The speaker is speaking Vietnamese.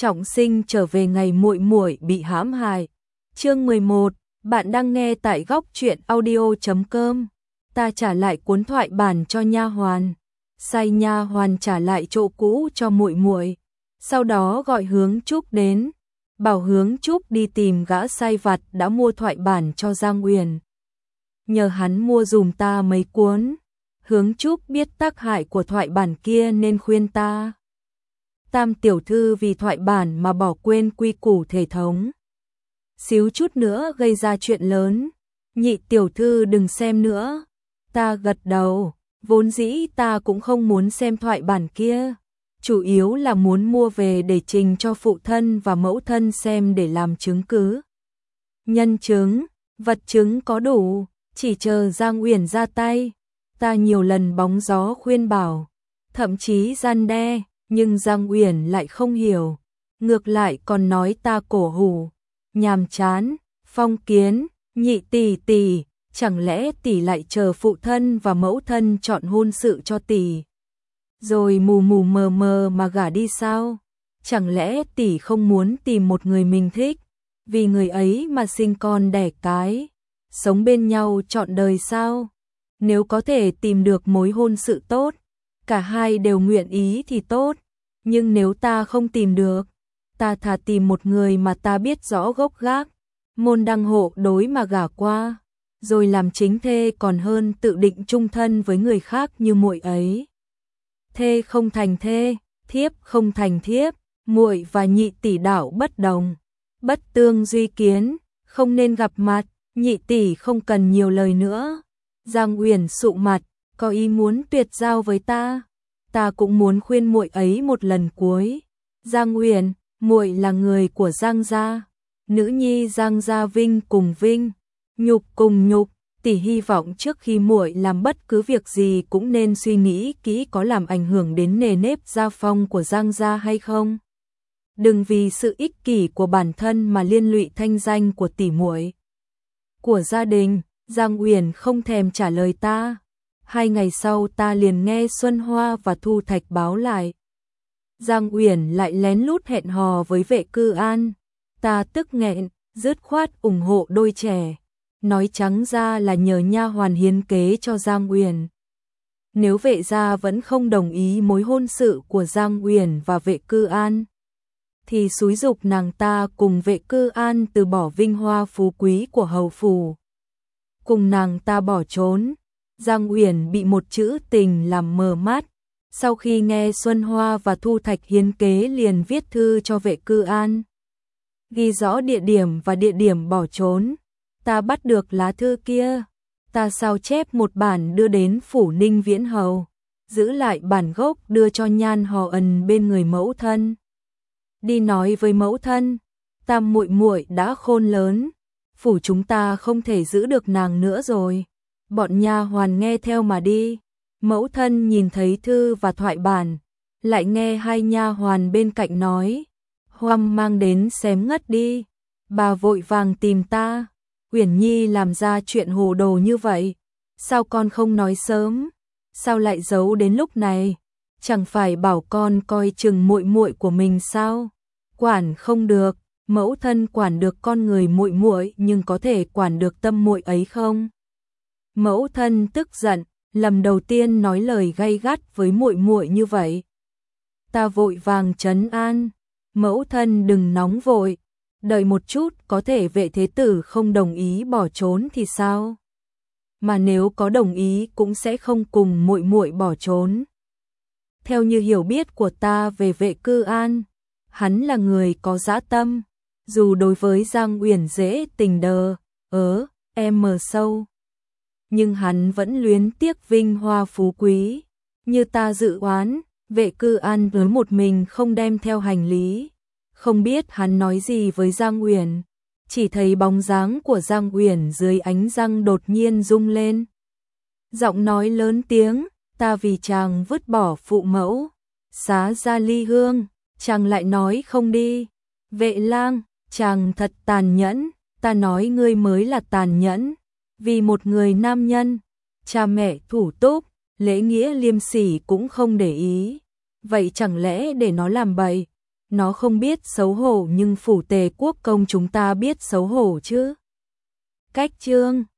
Trọng Sinh trở về ngày muội muội bị hãm hại. Chương 11, bạn đang nghe tại góc truyện audio.com. Ta trả lại cuốn thoại bản cho nha hoàn. Sai nha hoàn trả lại chỗ cũ cho muội muội. Sau đó gọi Hướng Trúc đến, bảo Hướng Trúc đi tìm gã sai vặt đã mua thoại bản cho Giang Uyển. Nhờ hắn mua dùm ta mấy cuốn. Hướng Trúc biết tác hại của thoại bản kia nên khuyên ta. Tam tiểu thư vì thoại bản mà bỏ quên quy củ thể thống. Xíu chút nữa gây ra chuyện lớn. Nhị tiểu thư đừng xem nữa. Ta gật đầu, vốn dĩ ta cũng không muốn xem thoại bản kia. Chủ yếu là muốn mua về để trình cho phụ thân và mẫu thân xem để làm chứng cứ. Nhân chứng, vật chứng có đủ, chỉ chờ Giang Uyển ra tay. Ta nhiều lần bóng gió khuyên bảo, thậm chí gian đe, nhưng Giang Uyển lại không hiểu. Ngược lại còn nói ta cổ hủ, nhàm chán. Phong Kiến, nhị tỷ tỷ, chẳng lẽ tỷ lại chờ phụ thân và mẫu thân chọn hôn sự cho tỷ, rồi mù mù mờ mờ mà gả đi sao? Chẳng lẽ tỷ không muốn tìm một người mình thích, vì người ấy mà sinh con đẻ cái, sống bên nhau trọn đời sao? Nếu có thể tìm được mối hôn sự tốt, cả hai đều nguyện ý thì tốt, nhưng nếu ta không tìm được, ta thà tìm một người mà ta biết rõ gốc gác, môn đăng hộ đối mà gả qua, rồi làm chính thê còn hơn tự định chung thân với người khác như muội ấy. Thê không thành thê, thiếp không thành thiếp, muội và nhị tỷ đạo bất đồng, bất tương duy kiến, không nên gặp mặt. Nhị tỷ không cần nhiều lời nữa. Giang Uyển sụ mặt, có ý muốn tuyệt giao với ta. Ta cũng muốn khuyên muội ấy một lần cuối. Giang Uyển, muội là người của Giang gia, nữ nhi Giang gia vinh cùng vinh, nhục cùng nhục. Tỷ hy vọng trước khi muội làm bất cứ việc gì cũng nên suy nghĩ kỹ có làm ảnh hưởng đến nề nếp gia phong của Giang gia hay không. Đừng vì sự ích kỷ của bản thân mà liên lụy thanh danh của tỷ muội, của gia đình. Giang Uyển không thèm trả lời ta. 2 ngày sau ta liền nghe Xuân Hoa và Thu Thạch báo lại. Giang Uyển lại lén lút hẹn hò với Vệ Cư An. Ta tức nghẹn, dứt khoát ủng hộ đôi trẻ. Nói trắng ra là nhờ nha hoàn hiến kế cho Giang Uyển. Nếu Vệ gia vẫn không đồng ý mối hôn sự của Giang Uyển và Vệ Cư An, thì xúi giục nàng ta cùng Vệ Cư An từ bỏ vinh hoa phú quý của hầu phủ, cùng nàng ta bỏ trốn. Giang Uyển bị một chữ tình làm mờ mắt. Sau khi nghe Xuân Hoa và Thu Thạch hiến kế liền viết thư cho Vệ Cư An, ghi rõ địa điểm và địa điểm bỏ trốn. Ta bắt được lá thư kia, ta sao chép một bản đưa đến phủ Ninh Viễn Hầu, giữ lại bản gốc đưa cho Nhan Hò Ẩn bên người mẫu thân. Đi nói với mẫu thân, Tam muội muội đã khôn lớn, phủ chúng ta không thể giữ được nàng nữa rồi. Bọn nha hoàn nghe theo mà đi. Mẫu thân nhìn thấy thư và thoại bản, lại nghe 2 nha hoàn bên cạnh nói, hoang mang đến xém ngất đi. Bà vội vàng tìm ta. Uyển Nhi làm ra chuyện hồ đồ như vậy, sao con không nói sớm? Sao lại giấu đến lúc này? Chẳng phải bảo con coi chừng muội muội của mình sao? Quản không được. Mẫu thân quản được con người muội muội, nhưng có thể quản được tâm muội ấy không? Mẫu thân tức giận, lần đầu tiên nói lời gay gắt với muội muội như vậy. Ta vội vàng trấn an, mẫu thân đừng nóng vội, đợi một chút, có thể Vệ thế tử không đồng ý bỏ trốn thì sao? Mà nếu có đồng ý cũng sẽ không cùng muội muội bỏ trốn. Theo như hiểu biết của ta về Vệ Cư An, hắn là người có dã tâm, dù đối với Giang Uyển dễ tình đờ mờ sâu, nhưng hắn vẫn luyến tiếc vinh hoa phú quý. Như ta dự oán, Vệ Cư An với một mình không đem theo hành lý. Không biết hắn nói gì với Giang Uyển, chỉ thấy bóng dáng của Giang Uyển dưới ánh trăng đột nhiên rung lên. Giọng nói lớn tiếng, ta vì chàng vứt bỏ phụ mẫu, xá ra ly hương, chàng lại nói không đi. Vệ lang, chàng thật tàn nhẫn, ta nói ngươi mới là tàn nhẫn. Vì một người nam nhân, cha mẹ thủ túc, lễ nghĩa liêm sỉ cũng không để ý. Vậy chẳng lẽ để nó làm bậy, nó không biết xấu hổ nhưng phủ Tề quốc công chúng ta biết xấu hổ chứ. Cách chương